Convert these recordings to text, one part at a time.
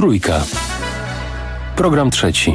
Trójka. Program trzeci.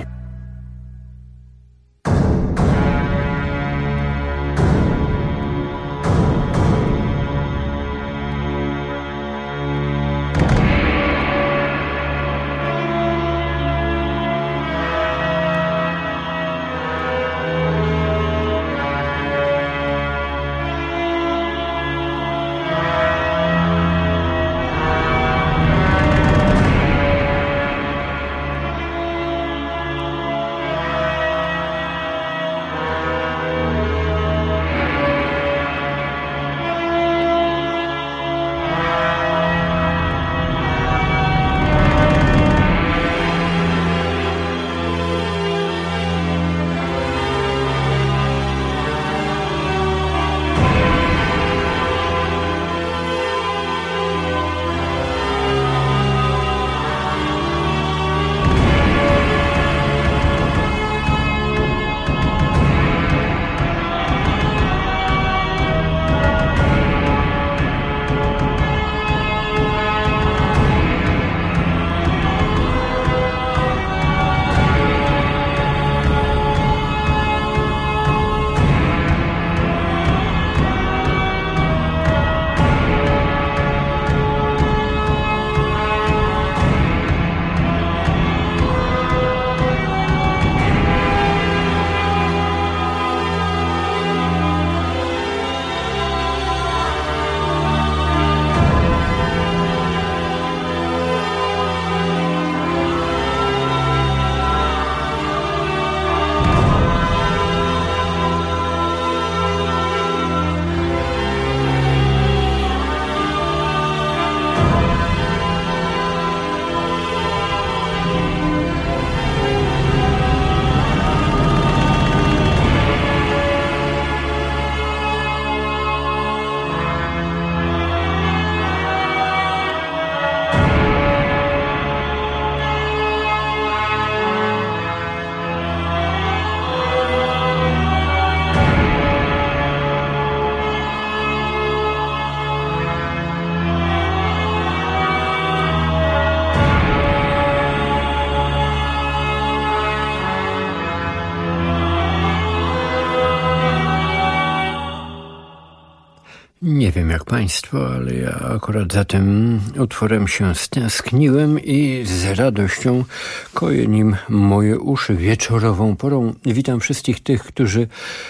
Nie wiem jak państwo, ale ja akurat za tym utworem się stęskniłem i z radością koję nim moje uszy wieczorową porą. Witam wszystkich tych, którzy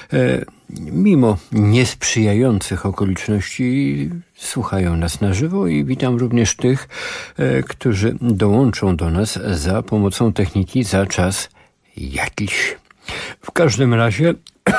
mimo niesprzyjających okoliczności słuchają nas na żywo i witam również tych, którzy dołączą do nas za pomocą techniki za czas jakiś. W każdym razie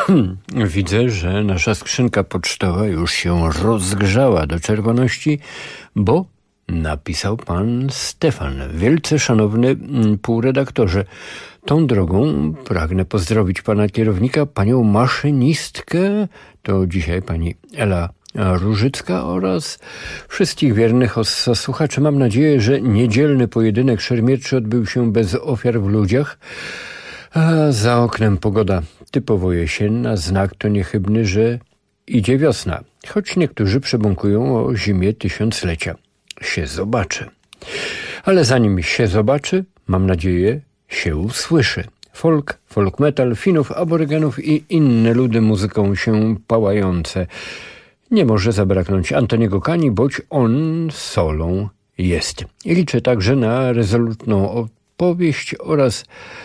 widzę, że nasza skrzynka pocztowa już się rozgrzała do czerwoności, bo napisał pan Stefan. Wielce szanowny półredaktorze, tą drogą pragnę pozdrowić pana kierownika, panią maszynistkę, to dzisiaj pani Ela Różycka oraz wszystkich wiernych słuchaczy. Mam nadzieję, że niedzielny pojedynek szermierczy odbył się bez ofiar w ludziach, a za oknem pogoda typowo jesienna, znak to niechybny, że idzie wiosna, choć niektórzy przebąkują o zimie tysiąclecia. Się zobaczy. Ale zanim się zobaczy, mam nadzieję, się usłyszy. Folk metal, Finów, aborygenów i inne ludy muzyką się pałające. Nie może zabraknąć Antoniego Kani, boć on solą jest. I liczę także na rezolutną opowieść oraz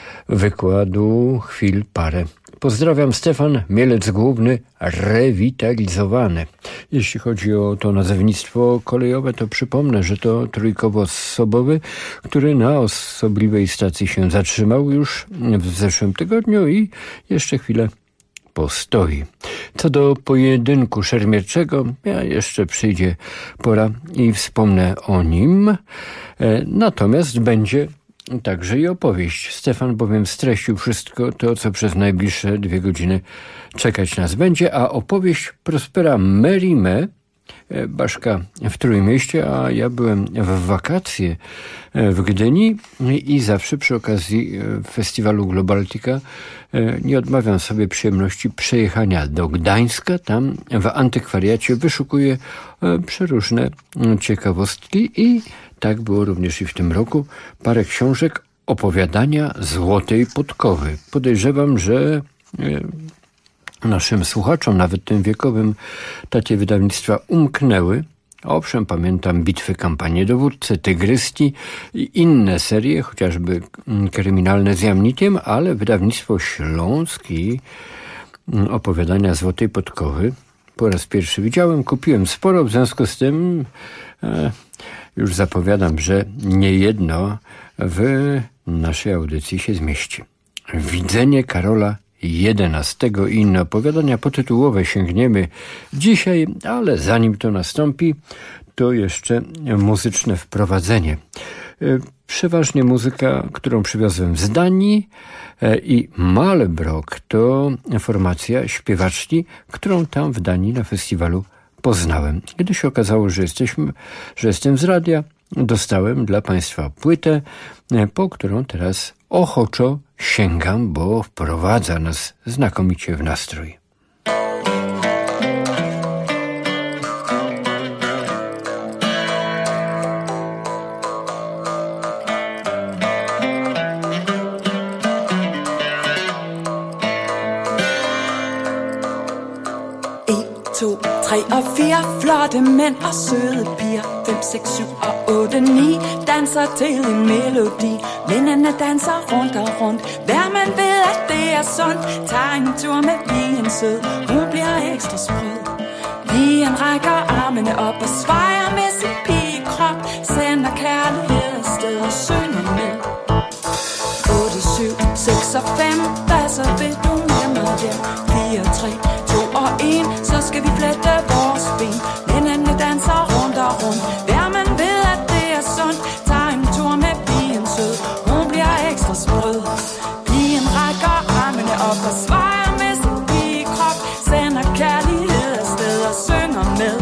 wykładu chwil parę. Pozdrawiam, Stefan, Mielec Główny rewitalizowany. Jeśli chodzi o to nazewnictwo kolejowe, to przypomnę, że to trójkowo-osobowy, który na osobliwej stacji się zatrzymał już w zeszłym tygodniu i jeszcze chwilę postoi. Co do pojedynku szermierczego, jeszcze przyjdzie pora i wspomnę o nim. Natomiast będzie także i opowieść. Stefan bowiem streścił wszystko to, co przez najbliższe 2 godziny czekać nas będzie, a opowieść Prospera Merime, Baszka w Trójmieście, a ja byłem w wakacje w Gdyni i zawsze przy okazji festiwalu Globaltica nie odmawiam sobie przyjemności przejechania do Gdańska. Tam w antykwariacie wyszukuję przeróżne ciekawostki i tak było również i w tym roku, parę książek opowiadania Złotej Podkowy. Podejrzewam, że naszym słuchaczom, nawet tym wiekowym, takie wydawnictwa umknęły. Owszem, pamiętam Bitwy, kampanie, dowódcę, Tygryski i inne serie, chociażby Kryminalne z Jamnikiem, ale wydawnictwo Śląski opowiadania Złotej Podkowy po raz pierwszy widziałem, kupiłem sporo, w związku z tym już zapowiadam, że niejedno w naszej audycji się zmieści. Widzenie Karola XI i inne opowiadania potytułowe sięgniemy dzisiaj, ale zanim to nastąpi, to jeszcze muzyczne wprowadzenie. Przeważnie muzyka, którą przywiozłem z Danii i Malbrok to formacja śpiewaczki, którą tam w Danii na festiwalu poznałem. Gdy się okazało, że jestem z radia, dostałem dla Państwa płytę, po którą teraz ochoczo sięgam, bo wprowadza nas znakomicie w nastrój. Og 4 flotte mænd og søde piger 5, 6, 7 og 8, 9 danser til en melodi. Mændene danser rundt og rundt. Hver man ved at det er sundt. Tager en tur med pigen sød. Hun bliver ekstra sprød. Pigen rækker armene op og svejer med sin pigekrop. Sender kærlighed afsted og synger med. 8, 7, 6 og 5. Hvad så vil du med mig hjem? 4, 3, 2 og 1. Så skal vi flette vores ben. Mændene danser rundt og rundt. Hver man ved at det er sundt. Tager en tur med pigen sød. Hun bliver ekstra sprød. Pigen rækker armene op og svejer med sin pigekrop. Sender kærlighed afsted og synger med.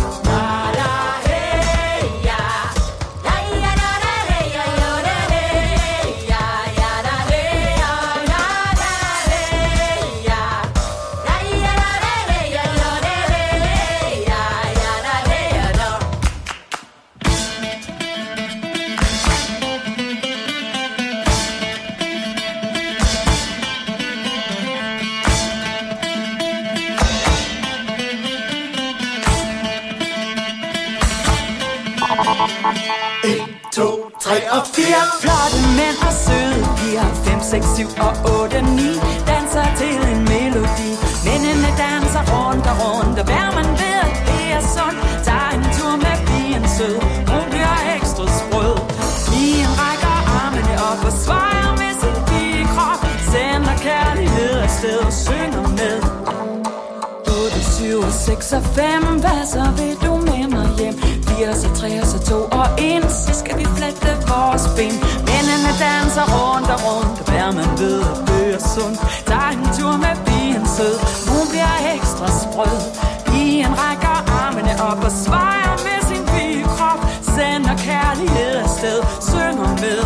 Og 4 flotte mænd og søde piger 5, 6, 7 og 8, 9 danser til en melodi. Mændene danser rundt og rundt. Og hver man ved at det er sundt. Tager en tur med pigen sød. Hun bliver ekstra sprød. Pigen rækker armene op og svejer med sin pigekrop. Sender kærlighed afsted og synger med. 8, 7, 6 og 5. Hvad så vil du med mig hjem? 4, så 3, så 2 og 1. Så skal vi flette vores ben. Mændene danser rundt og rundt. Hver man ved at det er sundt. Tager en tur med pigen sød. Hun bliver ekstra sprød. Pigen rækker armene op og svejer med sin pigekrop. Sender kærlighed afsted. Synger med.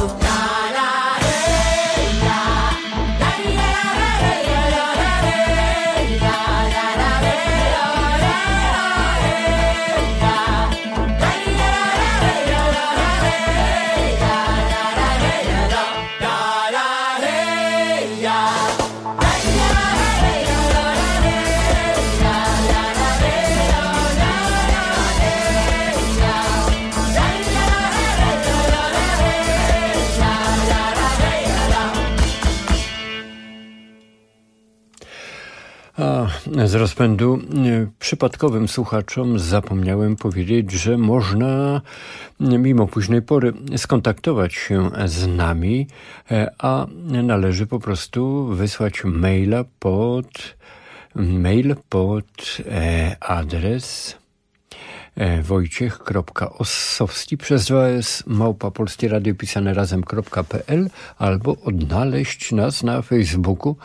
Z rozpędu przypadkowym słuchaczom zapomniałem powiedzieć, że można mimo późnej pory skontaktować się z nami, a należy po prostu wysłać maila pod adres wojciech.ossowski przez 2s @polskieradio pisane razem.pl albo odnaleźć nas na Facebooku.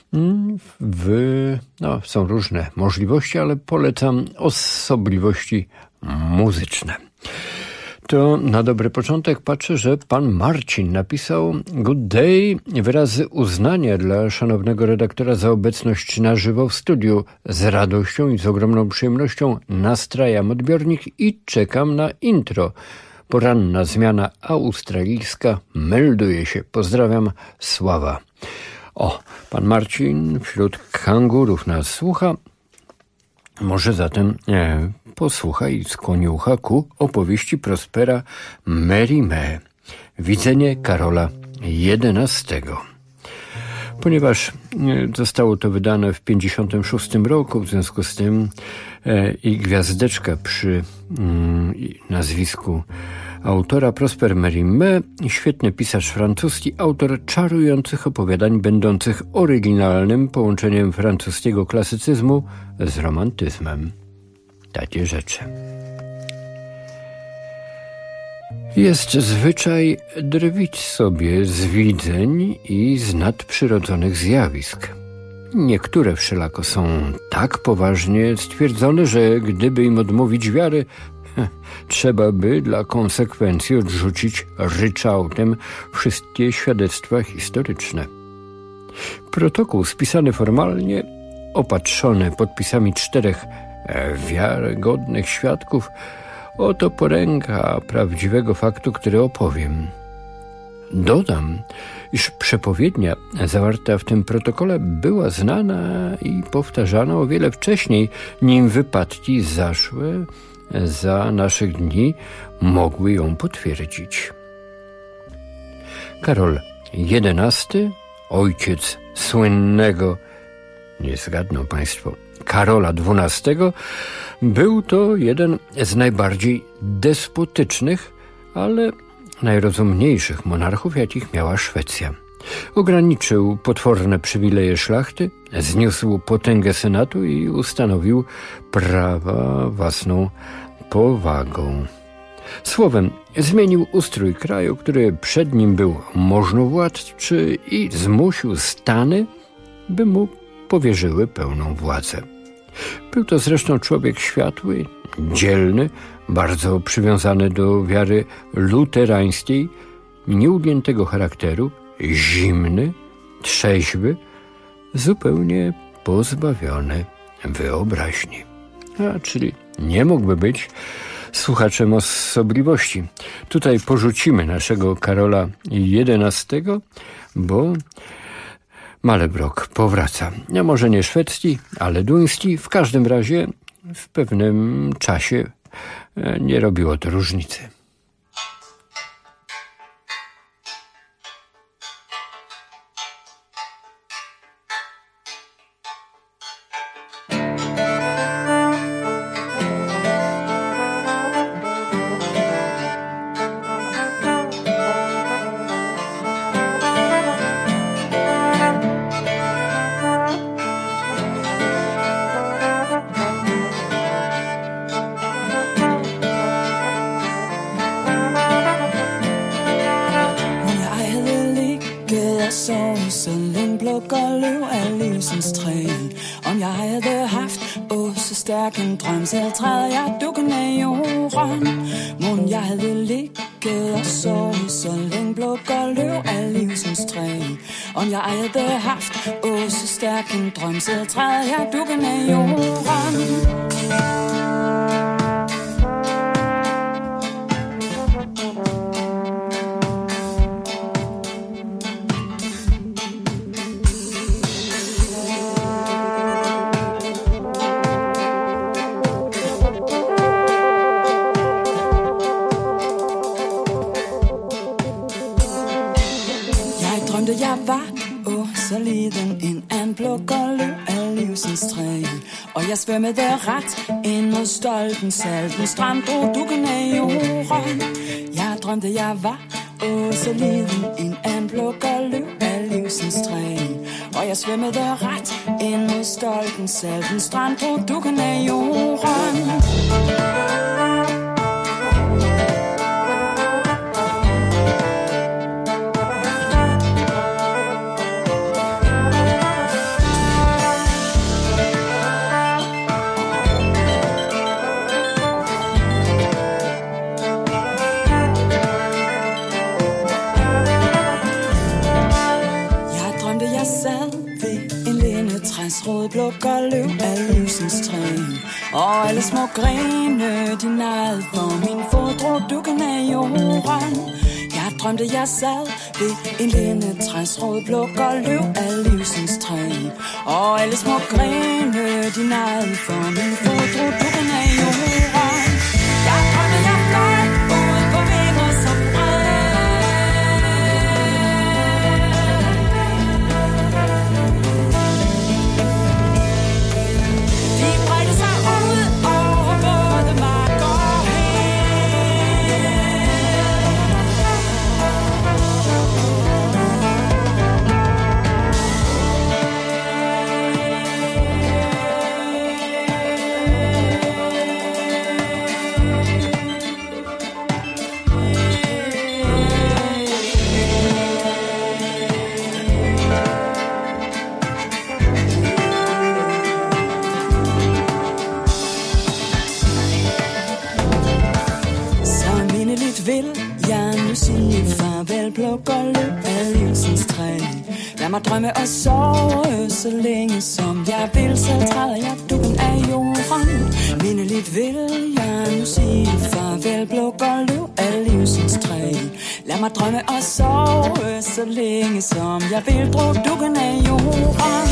Są różne możliwości, ale polecam osobliwości muzyczne. To na dobry początek patrzę, że pan Marcin napisał good day, wyrazy uznania dla szanownego redaktora za obecność na żywo w studiu. Z radością i z ogromną przyjemnością nastrajam odbiornik i czekam na intro. Poranna zmiana australijska melduje się. Pozdrawiam, Sława. O, pan Marcin wśród kangurów nas słucha. Może zatem posłucha i skłoni ucha ku opowieści Prospera Mérimée. Widzenie Karola XI. Ponieważ zostało to wydane w 1956 roku, w związku z tym i gwiazdeczka przy nazwisku autora Prosper Mérimée, świetny pisarz francuski, autor czarujących opowiadań będących oryginalnym połączeniem francuskiego klasycyzmu z romantyzmem. Takie rzeczy. Jest zwyczaj drwić sobie z widzeń i z nadprzyrodzonych zjawisk. Niektóre wszelako są tak poważnie stwierdzone, że gdyby im odmówić wiary, trzeba by dla konsekwencji odrzucić ryczałtem wszystkie świadectwa historyczne. Protokół spisany formalnie, opatrzony podpisami 4 wiarygodnych świadków, oto poręka prawdziwego faktu, który opowiem. Dodam, iż przepowiednia zawarta w tym protokole była znana i powtarzana o wiele wcześniej, nim wypadki zaszłe za naszych dni mogły ją potwierdzić. Karol XI, ojciec słynnego, nie zgadną państwo, Karola XII, był to jeden z najbardziej despotycznych, ale najrozumniejszych monarchów, jakich miała Szwecja. Ograniczył potworne przywileje szlachty, zniósł potęgę senatu i ustanowił prawa własną powagą. Słowem, zmienił ustrój kraju, który przed nim był możnowładczy, i zmusił stany, by mu powierzyły pełną władzę. Był to zresztą człowiek światły, dzielny, bardzo przywiązany do wiary luterańskiej, nieugiętego charakteru, zimny, trzeźwy, zupełnie pozbawiony wyobraźni. Czyli nie mógłby być słuchaczem osobliwości. Tutaj porzucimy naszego Karola XI, bo Malebrock powraca. Może nie szwedzki, ale duński. W każdym razie w pewnym czasie nie robiło to różnicy. En drøm, selv træder jeg dukken af jorden. Mon jeg havde ligget og sovet så længe bluk og løv af livsens træ. Om jeg havde haft så stærk en drøm, selv træder jeg dukken af jorden. Jeg svømmede ret ind mod stolpen, salten strand, drog dukken af jorden. Jeg drømte, jeg var så liden, en anbluk og løb af livsens træ. Og jeg svømmede ret ind mod stolpen, salten strand, drog dukken af jorden. Bluk og løv af livsens træ. Og alle små grene, de nejede for min fod, drog dukken af jorden. jorden. Jeg drømte, jeg sad ved en lindetræsrod, plukker løv af livsens træ. Og alle små grene, de nejede for min fod, drog dukken af jorden. Jeg drømte, jeg fløj ud på vinger så plukker løb af livsens træ. Lad mig drømme og sove så længe som jeg vil. Selv træder jeg dukken af jorden. Mindeligt vil jeg nu sige farvel. Plukker løb af livsens træ. Lad mig drømme og sove så længe som jeg vil. Drog dukken af jorden.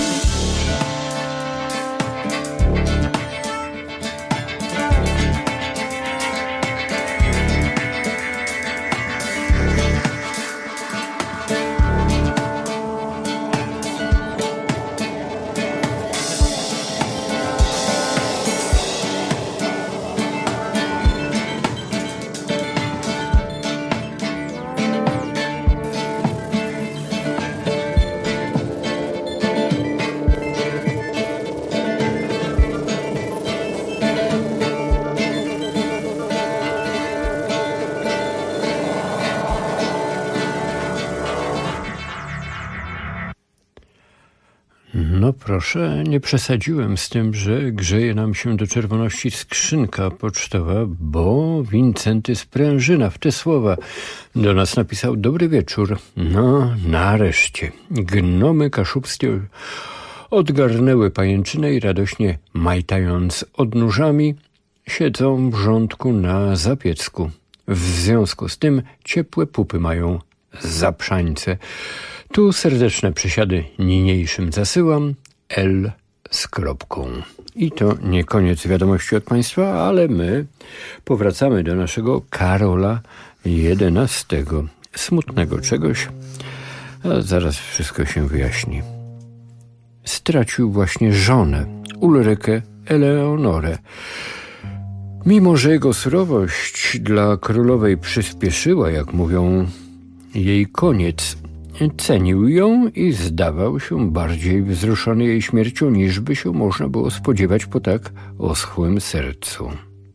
No proszę, nie przesadziłem z tym, że grzeje nam się do czerwoności skrzynka pocztowa, bo Wincenty Sprężyna w te słowa do nas napisał: dobry wieczór. No, nareszcie. Gnomy kaszubskie odgarnęły pajęczynę i radośnie majtając odnóżami siedzą w rządku na zapiecku. W związku z tym ciepłe pupy mają zaprzańce. Tu serdeczne przysiady niniejszym zasyłam, L z kropką. I to nie koniec wiadomości od Państwa, ale my powracamy do naszego Karola XI. Smutnego czegoś, a zaraz wszystko się wyjaśni. Stracił właśnie żonę, Ulrykę Eleonorę. Mimo że jego surowość dla królowej przyspieszyła, jak mówią, jej koniec, cenił ją i zdawał się bardziej wzruszony jej śmiercią, niż by się można było spodziewać po tak oschłym sercu.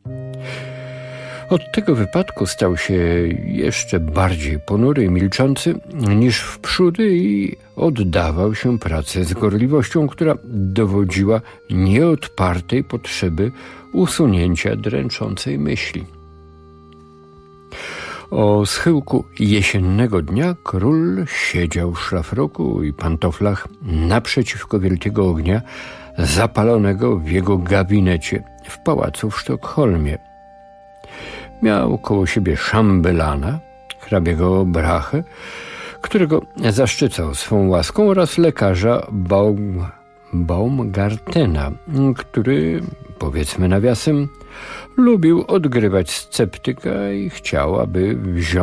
Od tego wypadku stał się jeszcze bardziej ponury i milczący niż wprzódy i oddawał się pracy z gorliwością, która dowodziła nieodpartej potrzeby usunięcia dręczącej myśli. O schyłku jesiennego dnia król siedział w szlafroku i pantoflach naprzeciwko wielkiego ognia zapalonego w jego gabinecie w pałacu w Sztokholmie. Miał koło siebie szambelana, hrabiego Brachę, którego zaszczycał swą łaską, oraz lekarza Baumgartena, który, powiedzmy nawiasem, lubił odgrywać sceptyka i chciał, aby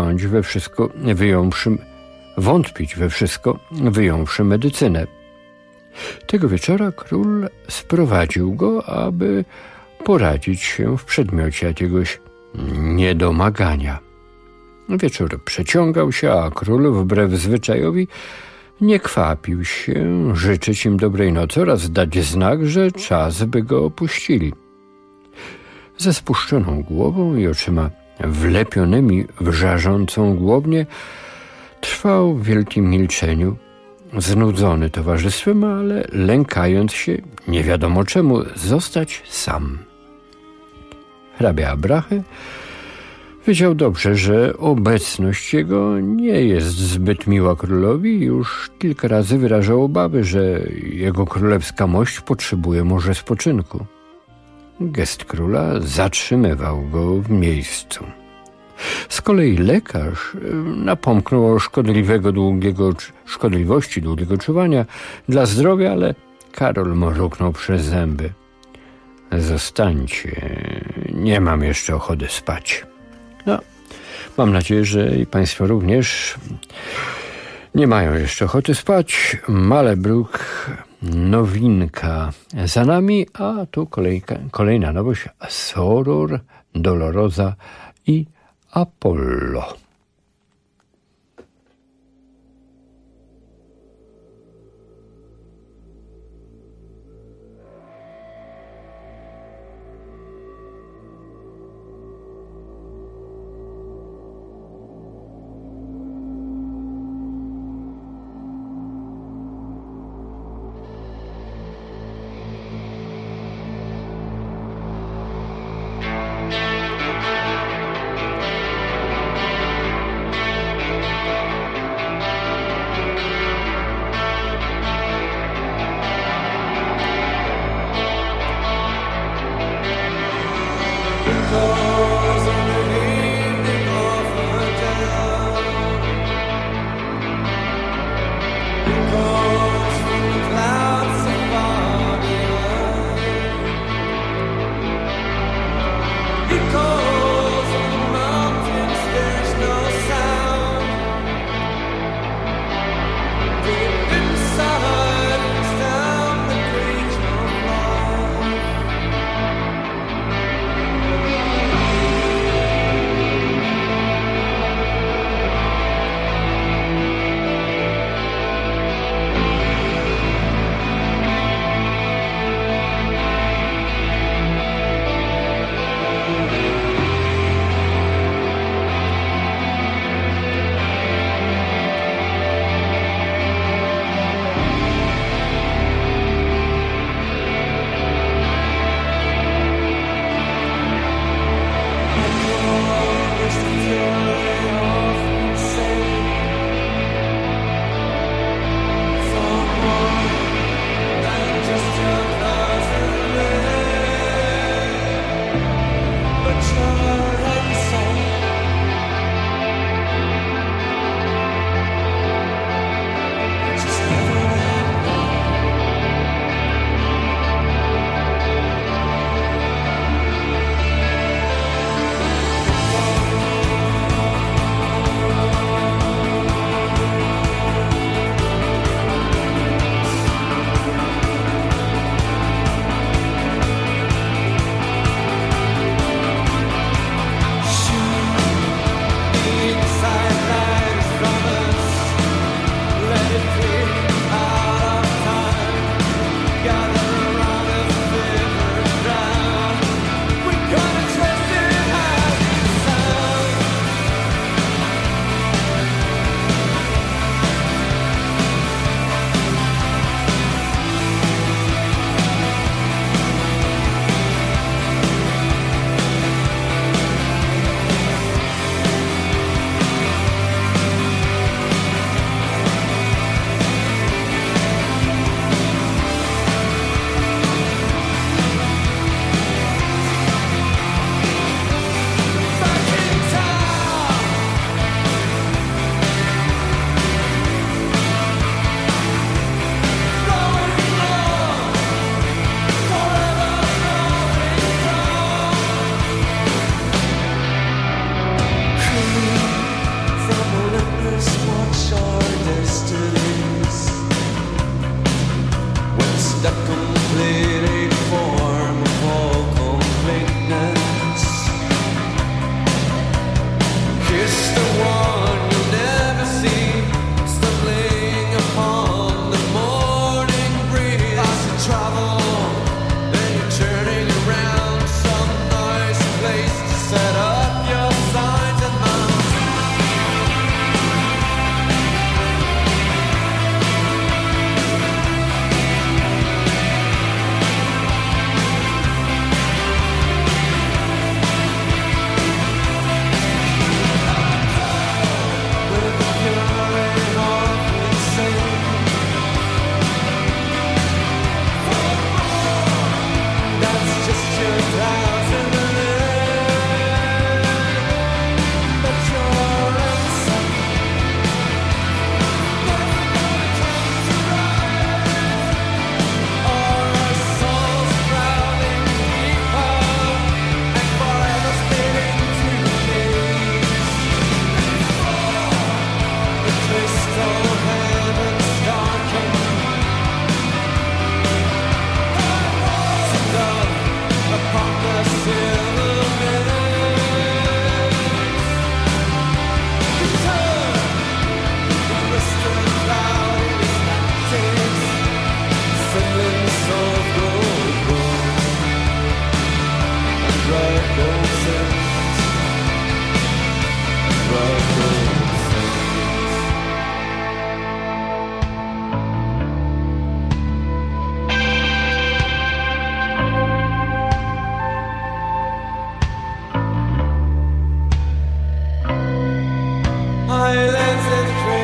wątpić we wszystko, wyjąwszy medycynę. Tego wieczora król sprowadził go, aby poradzić się w przedmiocie jakiegoś niedomagania. Wieczór przeciągał się, a król wbrew zwyczajowi nie kwapił się życzyć im dobrej nocy oraz dać znak, że czas, by go opuścili. Ze spuszczoną głową i oczyma wlepionymi w żarzącą głownię trwał w wielkim milczeniu, znudzony towarzystwem, ale lękając się, nie wiadomo czemu, zostać sam. Hrabia Brachy wiedział dobrze, że obecność jego nie jest zbyt miła królowi i już kilka razy wyrażał obawy, że jego królewska mość potrzebuje może spoczynku. Gest króla zatrzymywał go w miejscu. Z kolei lekarz napomknął o szkodliwości długiego czuwania dla zdrowia, ale Karol mruknął przez zęby. Zostańcie, nie mam jeszcze ochoty spać. No, mam nadzieję, że i Państwo również nie mają jeszcze ochoty spać. Malebrook, nowinka za nami, a tu kolejna nowość. Soror, Dolorosa i Apollo.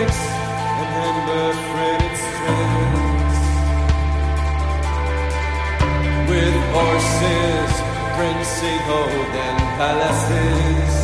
snakes and amber-threaded strings, with horses, princely hold and palaces.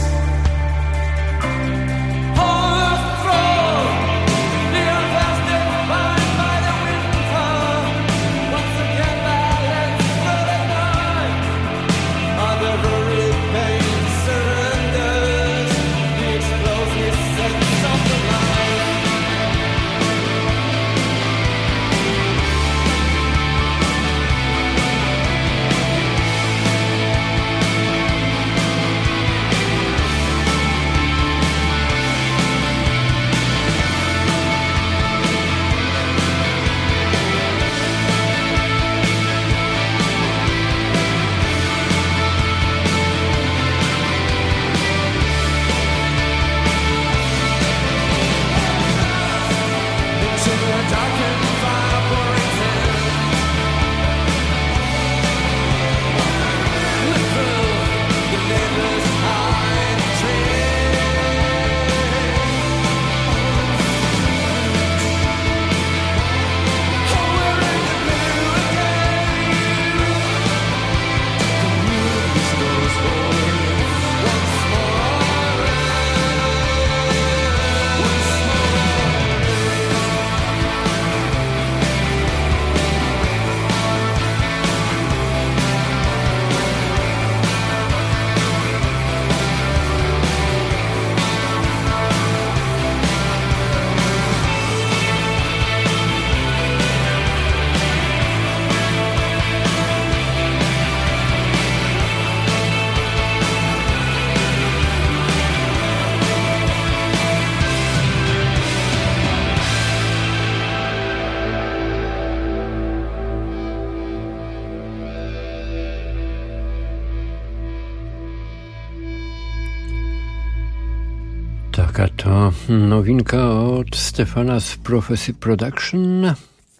Taka to nowinka od Stefana z Prophecy Production.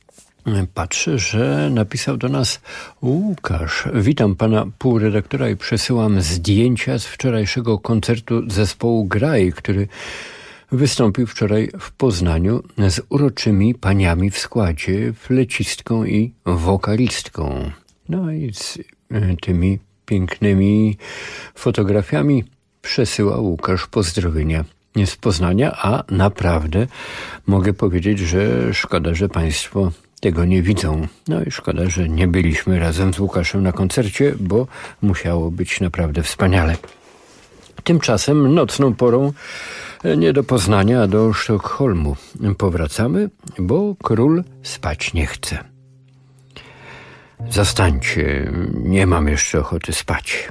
Patrzę, że napisał do nas Łukasz. Witam pana półredaktora i przesyłam zdjęcia z wczorajszego koncertu zespołu Graj, który wystąpił wczoraj w Poznaniu z uroczymi paniami w składzie, flecistką i wokalistką. No i z tymi pięknymi fotografiami przesyła Łukasz pozdrowienia z Poznania, a naprawdę mogę powiedzieć, że szkoda, że państwo tego nie widzą. No i szkoda, że nie byliśmy razem z Łukaszem na koncercie, bo musiało być naprawdę wspaniale. Tymczasem nocną porą nie do Poznania, a do Sztokholmu powracamy, bo król spać nie chce. Zastańcie, nie mam jeszcze ochoty spać.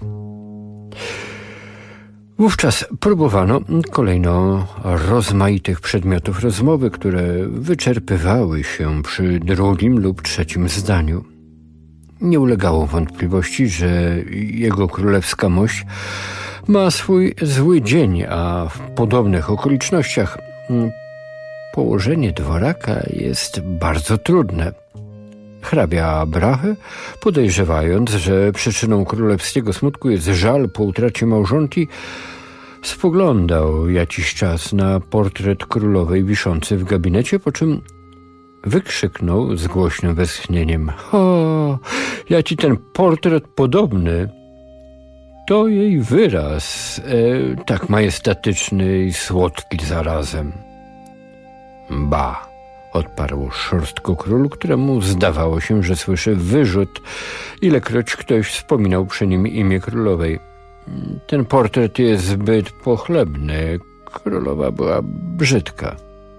Wówczas próbowano kolejno rozmaitych przedmiotów rozmowy, które wyczerpywały się przy drugim lub trzecim zdaniu. Nie ulegało wątpliwości, że jego królewska mość ma swój zły dzień, a w podobnych okolicznościach położenie dworaka jest bardzo trudne. Hrabia Brahe, podejrzewając, że przyczyną królewskiego smutku jest żal po utracie małżonki, spoglądał jakiś czas na portret królowej wiszący w gabinecie, po czym wykrzyknął z głośnym westchnieniem: o, jaki ten portret podobny! To jej wyraz, tak majestatyczny i słodki zarazem. Ba! Odparł szorstko król, któremu zdawało się, że słyszy wyrzut, ilekroć ktoś wspominał przy nim imię królowej. Ten portret jest zbyt pochlebny. Królowa była brzydka.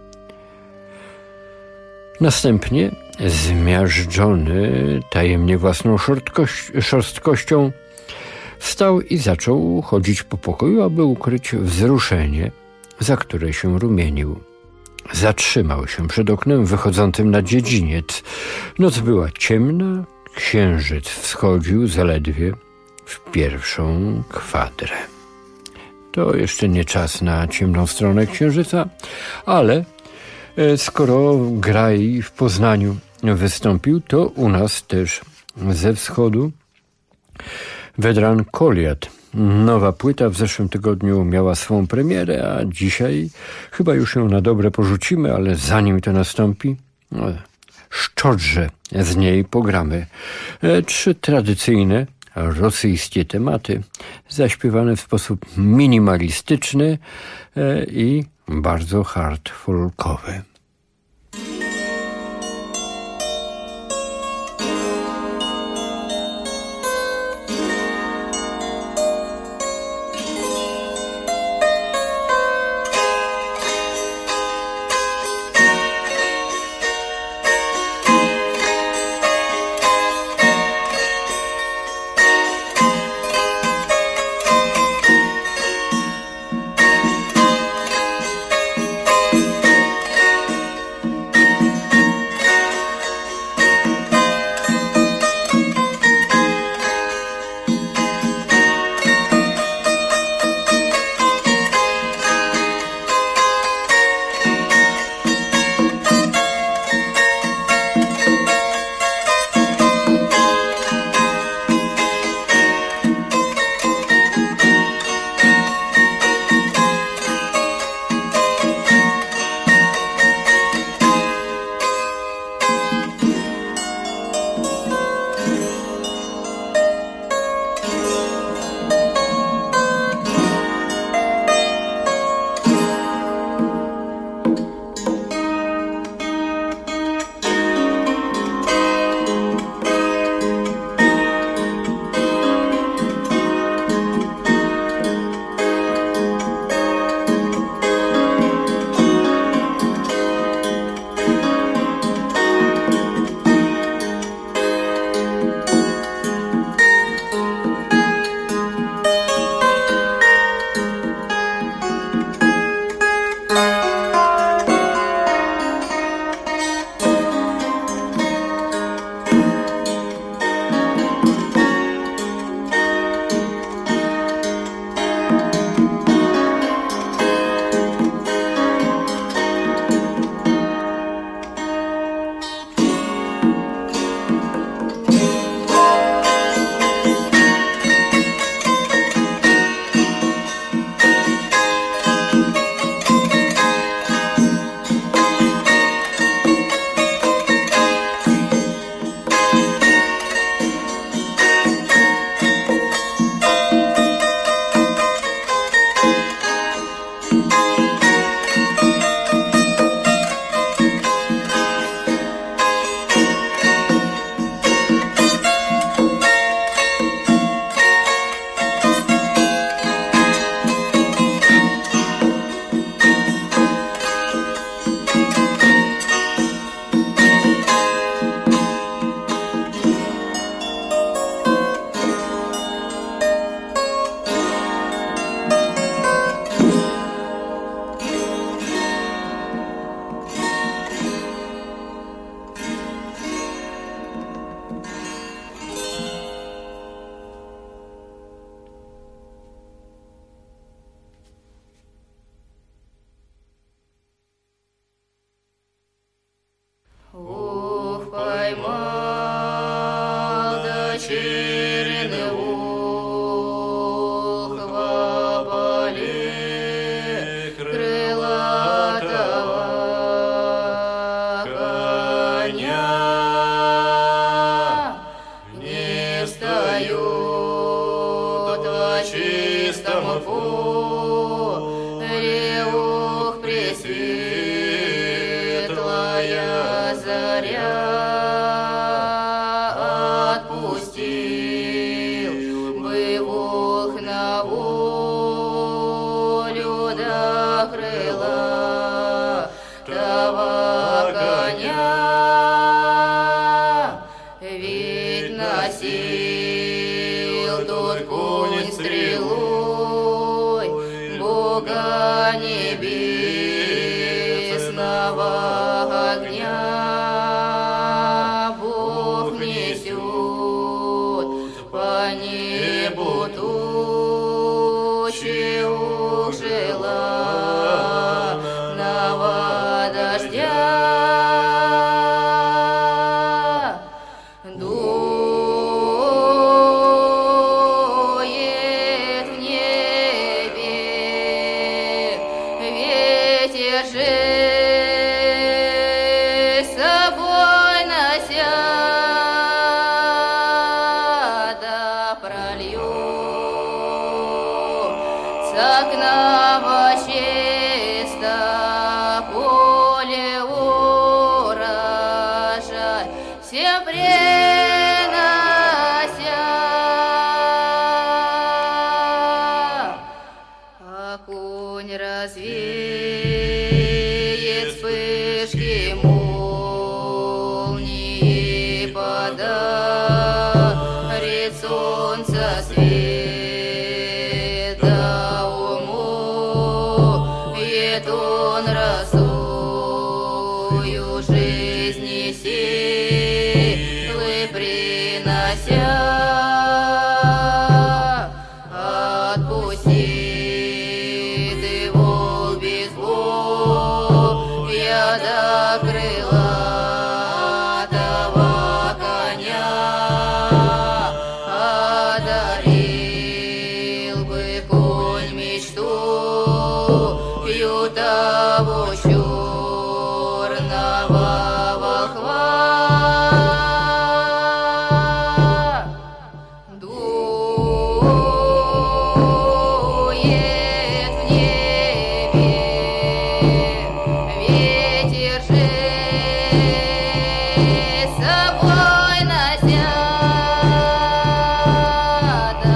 Następnie, zmiażdżony tajemnie własną szorstkością, wstał i zaczął chodzić po pokoju, aby ukryć wzruszenie, za które się rumienił. Zatrzymał się przed oknem wychodzącym na dziedziniec. Noc była ciemna, księżyc wschodził zaledwie w pierwszą kwadrę. To jeszcze nie czas na ciemną stronę księżyca, ale skoro Graj w Poznaniu wystąpił, to u nas też ze wschodu Vedran Koliat nowa płyta w zeszłym tygodniu miała swą premierę, a dzisiaj chyba już ją na dobre porzucimy, ale zanim to nastąpi, szczodrze z niej pogramy 3 tradycyjne rosyjskie tematy, zaśpiewane w sposób minimalistyczny i bardzo hard folkowy. всем принося. Окунь развеет вспышки молнии, подарит солнце свет, да умоет он росою жизни силы принося. Отпусти ты, вол безбожья, до крылатого коня, одарил бы конь мечтою того черного волхва. Дует в небе ветер же, с собой нося, да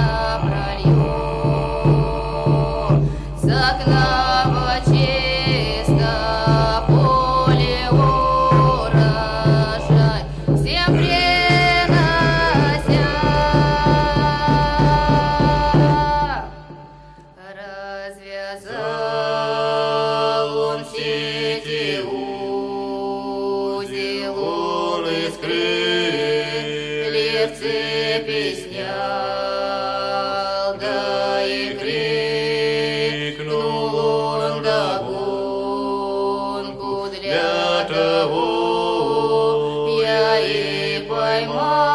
прольет с окна чисто поле урожай, всем принося. Развязал он сети узел, он из крыльев цепи снял, да и крикнул он догонку: для того я и поймал.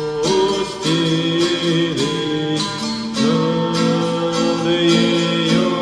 Ее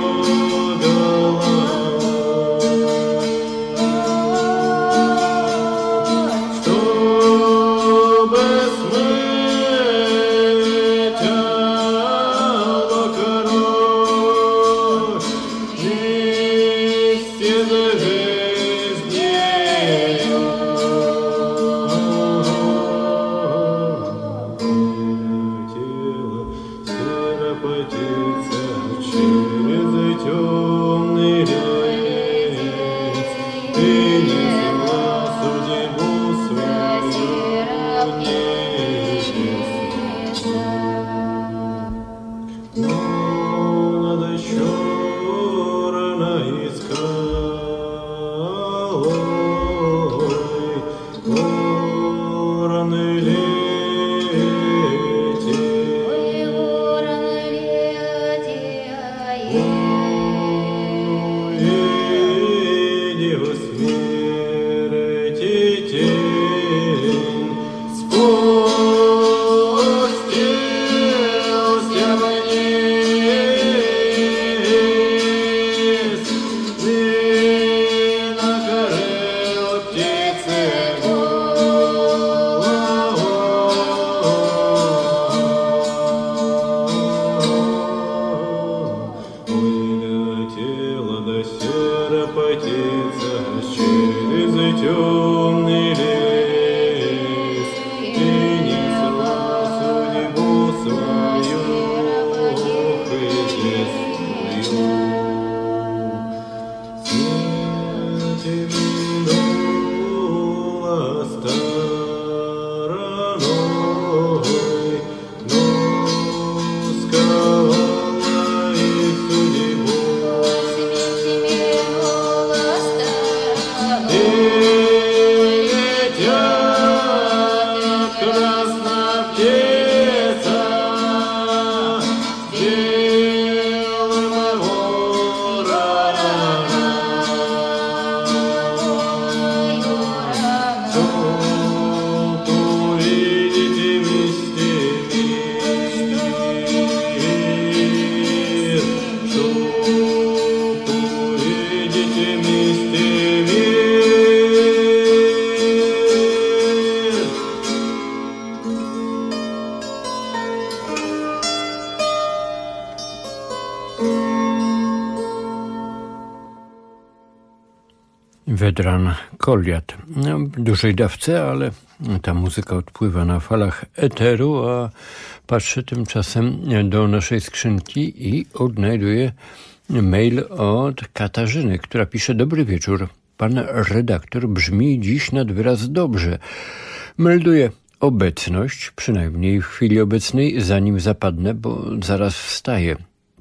Vedran Koljat. W dużej dawce, ale ta muzyka odpływa na falach eteru, a patrzę tymczasem do naszej skrzynki i odnajduję mail od Katarzyny, która pisze: dobry wieczór. Pan redaktor brzmi dziś nad wyraz dobrze. Melduję obecność, przynajmniej w chwili obecnej, zanim zapadnę, bo zaraz wstaję.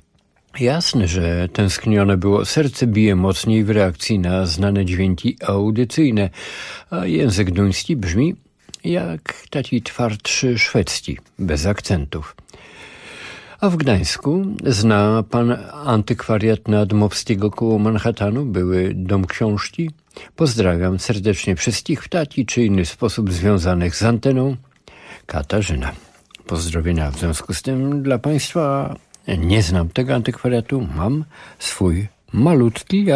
Jasne, że tęsknione było. Serce bije mocniej w reakcji na znane dźwięki audycyjne, a język duński brzmi jak taki twardszy szwedzki, bez akcentów. A w Gdańsku zna pan antykwariat Nadmowskiego koło Manhattanu, były dom książki. Pozdrawiam serdecznie wszystkich w taki czy inny sposób związanych z anteną. Katarzyna. Pozdrowienia w związku z tym dla państwa. Nie znam tego antykwariatu, mam swój malutki,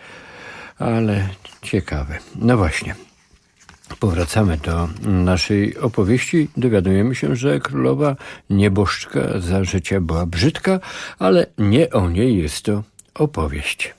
ale ciekawy. No właśnie, powracamy do naszej opowieści. Dowiadujemy się, że królowa nieboszczka za życia była brzydka, ale nie o niej jest to opowieść.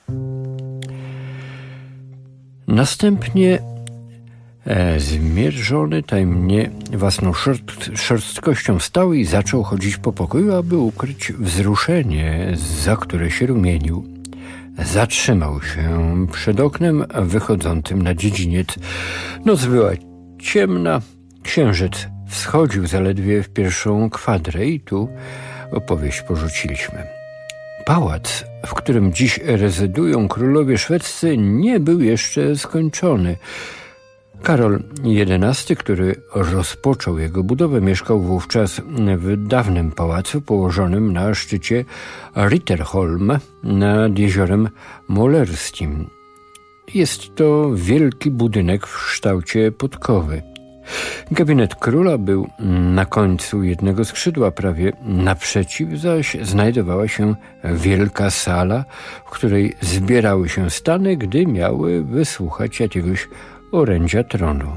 Następnie zmierzony tajemnie własną szorstkością wstał i zaczął chodzić po pokoju, aby ukryć wzruszenie, za które się rumienił. Zatrzymał się przed oknem wychodzącym na dziedziniec. Noc była ciemna, księżyc wschodził zaledwie w pierwszą kwadrę i tu opowieść porzuciliśmy. Pałac, w którym dziś rezydują królowie szwedzcy, nie był jeszcze skończony. Karol XI, który rozpoczął jego budowę, mieszkał wówczas w dawnym pałacu położonym na szczycie Ritterholm nad jeziorem Molerskim. Jest to wielki budynek w kształcie podkowy. Gabinet króla był na końcu jednego skrzydła, prawie naprzeciw zaś znajdowała się wielka sala, w której zbierały się stany, gdy miały wysłuchać jakiegoś orędzia tronu.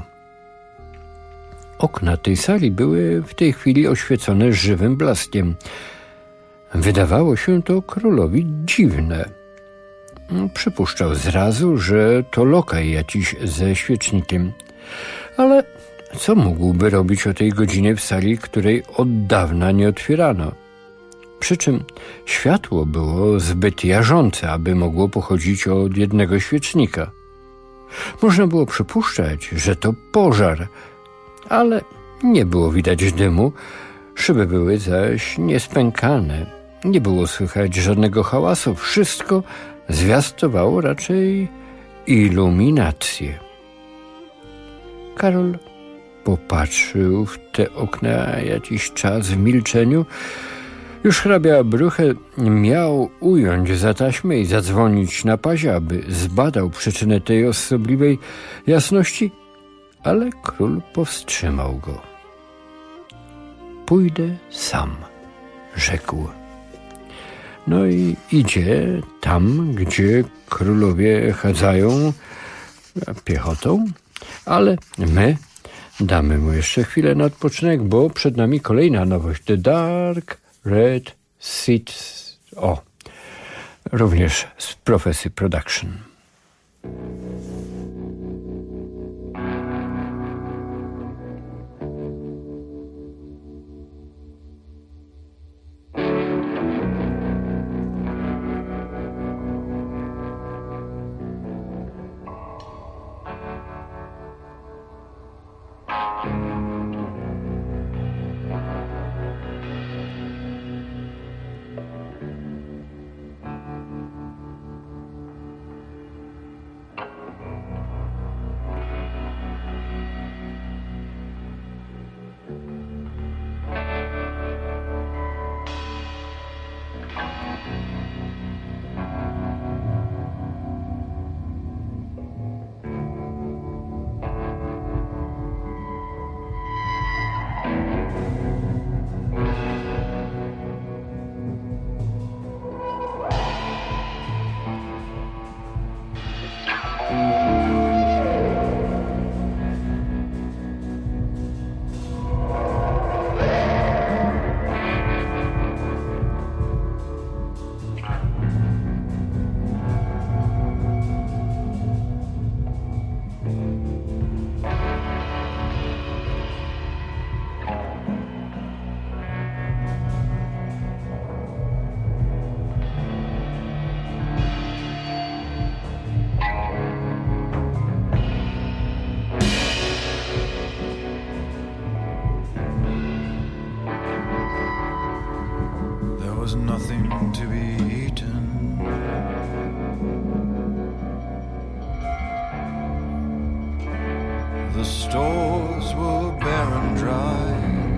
Okna tej sali były w tej chwili oświecone żywym blaskiem. Wydawało się to królowi dziwne. Przypuszczał zrazu, że to lokaj jakiś ze świecznikiem. Ale co mógłby robić o tej godzinie w sali, której od dawna nie otwierano? Przy czym światło było zbyt jarzące, aby mogło pochodzić od jednego świecznika. Można było przypuszczać, że to pożar, ale nie było widać dymu, szyby były zaś niespękane. Nie było słychać żadnego hałasu, wszystko zwiastowało raczej iluminację. Karol popatrzył w te okna jakiś czas w milczeniu, Już hrabia Brüche miał ująć za taśmę i zadzwonić na pazia, aby zbadał przyczynę tej osobliwej jasności, ale król powstrzymał go. Pójdę sam, rzekł. No i idzie tam, gdzie królowie chadzają piechotą, ale my damy mu jeszcze chwilę na odpoczynek, bo przed nami kolejna nowość. The Dark Red Seats. O, również z Prophecy Production. To be eaten. The stores were bare and dry.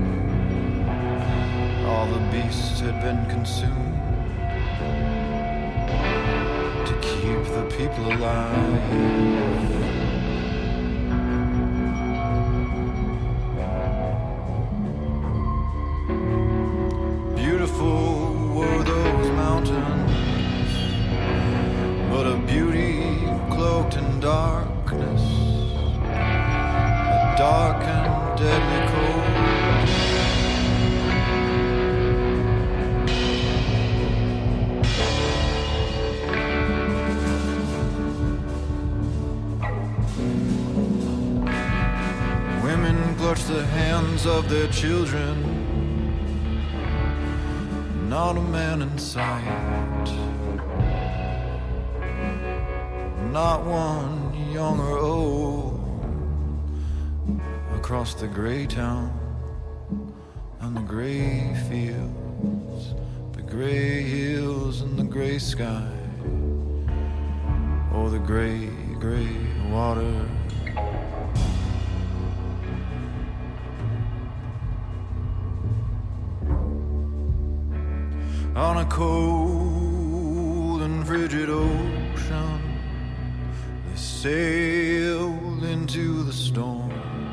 All the beasts had been consumed to keep the people alive. The hands of their children, not a man in sight, not one young or old, across the gray town and the gray fields, the gray hills and the gray sky, or the gray, gray water. On a cold and frigid ocean, they sailed into the storm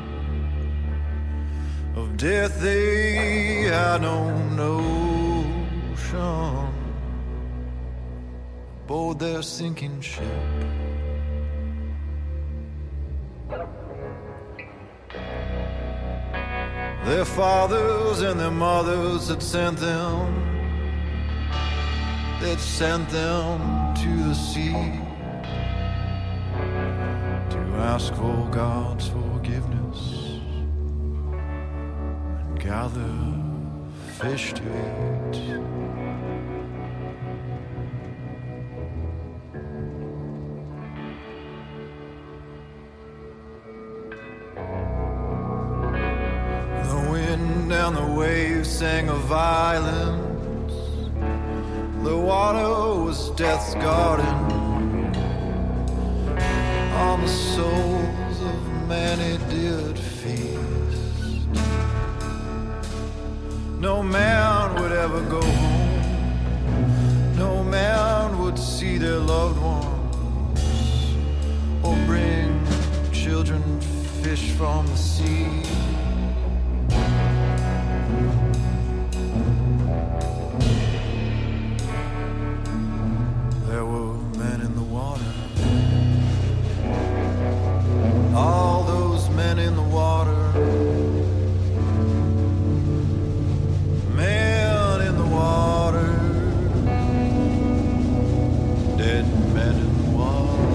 of death. They had no notion aboard their sinking ship. Their fathers and their mothers had sent them. They'd sent them to the sea to ask for God's forgiveness and gather fish to eat. The wind and the waves sang of violence. The water was death's garden. On the souls of many did feast. No man would ever go home. No man would see their loved ones or bring children fish from the sea. There were men in the water. All those men in the water. Men in the water. Dead men in the water.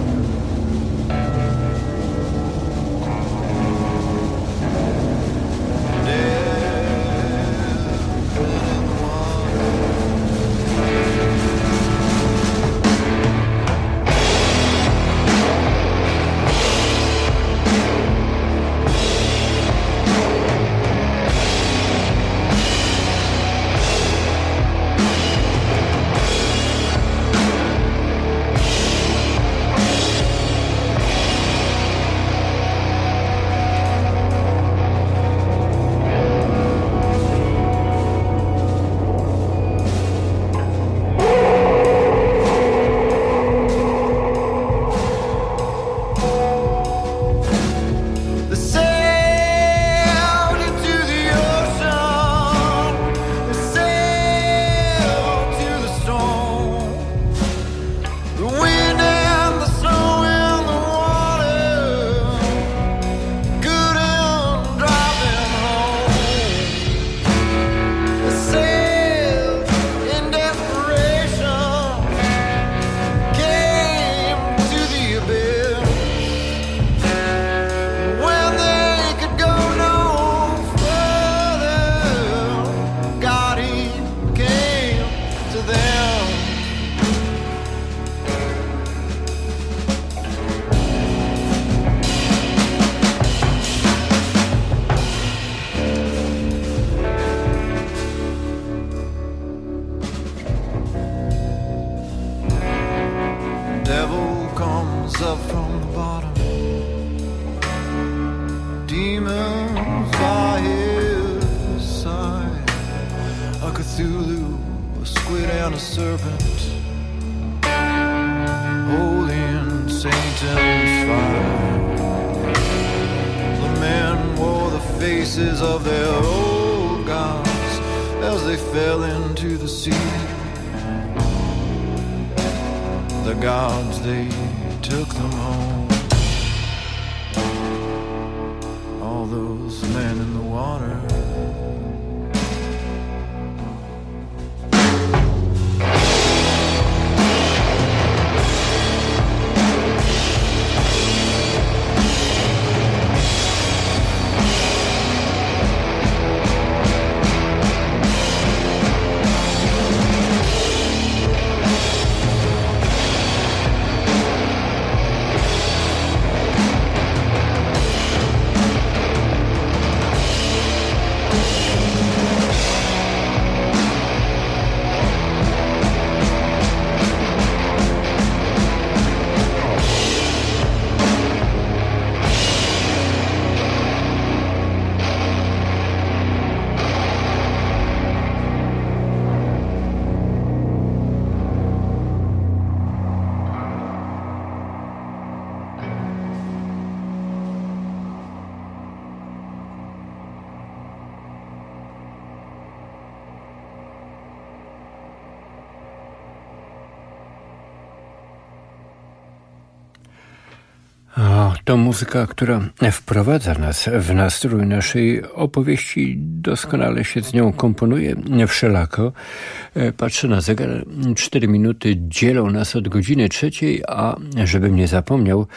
To muzyka, która wprowadza nas w nastrój naszej opowieści, doskonale się z nią komponuje wszelako. Patrzę na zegar, 4 minuty dzielą nas od godziny 3, a żebym nie zapomniał,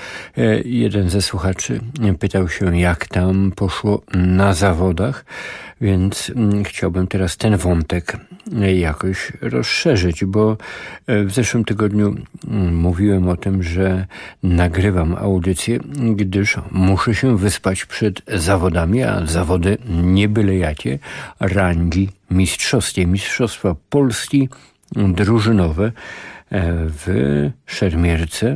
jeden ze słuchaczy pytał się, jak tam poszło na zawodach, więc chciałbym teraz ten wątek jakoś rozszerzyć, bo w zeszłym tygodniu mówiłem o tym, że nagrywam audycję, gdyż muszę się wyspać przed zawodami, a zawody nie byle jakie, rangi mistrzowskie, Mistrzostwa Polski drużynowe w Szermierce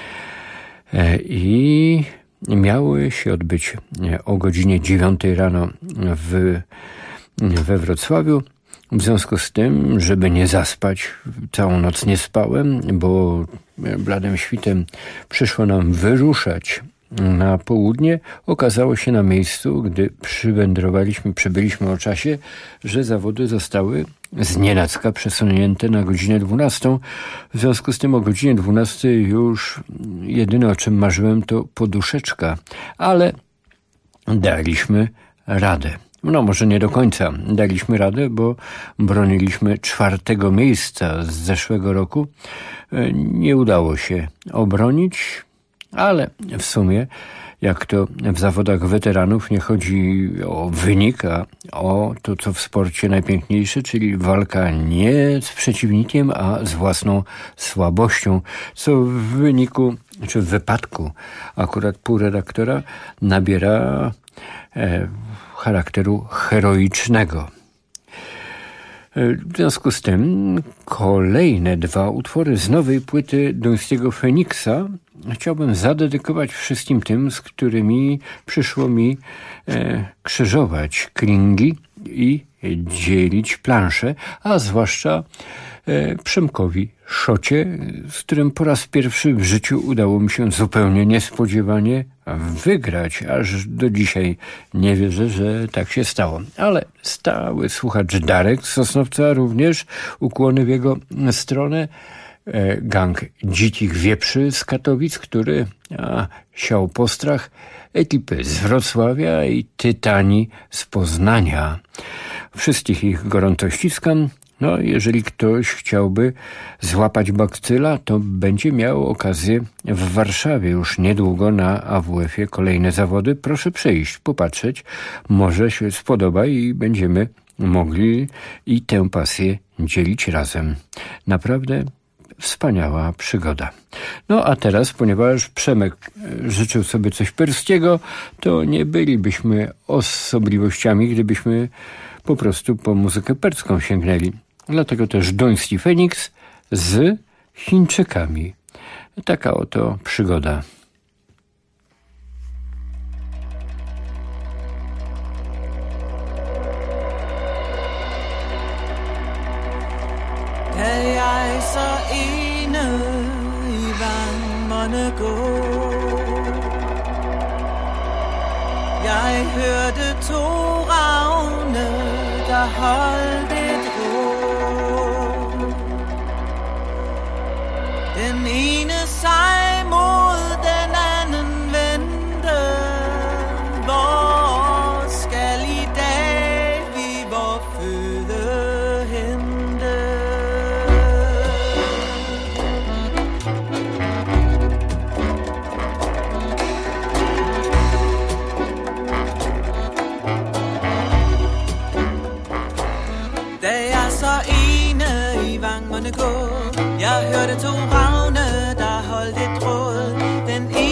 i miały się odbyć o godzinie 9 rano we Wrocławiu. W związku z tym, żeby nie zaspać, całą noc nie spałem, bo bladym świtem przyszło nam wyruszać na południe. Okazało się na miejscu, gdy przybyliśmy o czasie, że zawody zostały znienacka przesunięte na godzinę 12. W związku z tym o godzinie 12 już jedyne, o czym marzyłem, to poduszeczka. Ale daliśmy radę. No może nie do końca daliśmy radę, bo broniliśmy 4. miejsca z zeszłego roku. Nie udało się obronić, ale w sumie, jak to w zawodach weteranów, nie chodzi o wynik, a o to, co w sporcie najpiękniejsze, czyli walka nie z przeciwnikiem, a z własną słabością, co w wyniku, czy w wypadku akurat półredaktora nabiera charakteru heroicznego. W związku z tym kolejne 2 utwory z nowej płyty Duńskiego Feniksa chciałbym zadedykować wszystkim tym, z którymi przyszło mi krzyżować klingi i dzielić planszę, a zwłaszcza Przemkowi Szocie, z którym po raz pierwszy w życiu udało mi się zupełnie niespodziewanie wygrać. Aż do dzisiaj nie wierzę, że tak się stało. Ale stały słuchacz Darek z Sosnowca również, ukłony w jego stronę. Gang Dzikich Wieprzy z Katowic, który siał postrach, ekipy z Wrocławia i Tytani z Poznania. Wszystkich ich gorąco ściskam. No, jeżeli ktoś chciałby złapać bakcyla, to będzie miał okazję w Warszawie już niedługo na AWF-ie kolejne zawody. Proszę przyjść, popatrzeć, może się spodoba i będziemy mogli i tę pasję dzielić razem. Naprawdę wspaniała przygoda. No a teraz, ponieważ Przemek życzył sobie coś perskiego, to nie bylibyśmy osobliwościami, gdybyśmy po prostu po muzykę perską sięgnęli. Dlatego też Duński Feniks z Chińczykami. Taka oto przygoda. Da jeg så ene i vandene gå, jeg hørte 2 ravne, der holdt et råd. Den ene sang